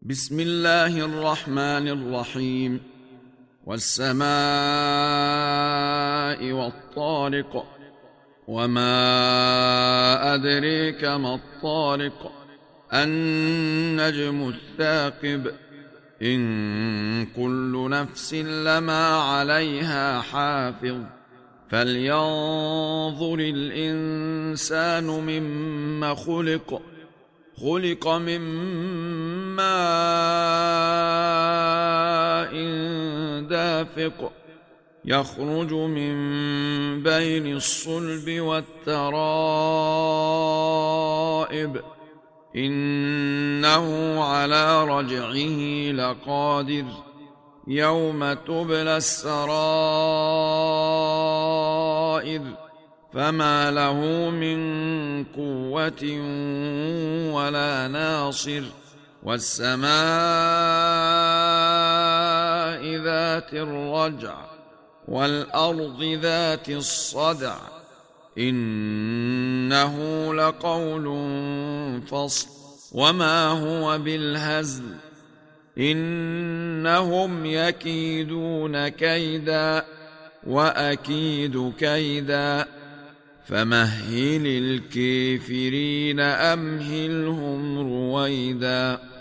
بسم الله الرحمن الرحيم. والسماء والطارق، وما أدريك ما الطارق، النجم الثاقب، إن كل نفس لما عليها حافظ، فلينظر الإنسان مما خلق من ماء دافق، يخرج من بين الصلب والترائب، إنه على رجعه لقادر، يوم تبلى السرائر، فما له من قوة ولا ناصر. والسماء ذات الرجع، والأرض ذات الصدع، إنه لقول فصل، وما هو بالهزل، إنهم يكيدون كيدا وأكيد كيدا، فمهل الكافرين أمهلهم رويدا.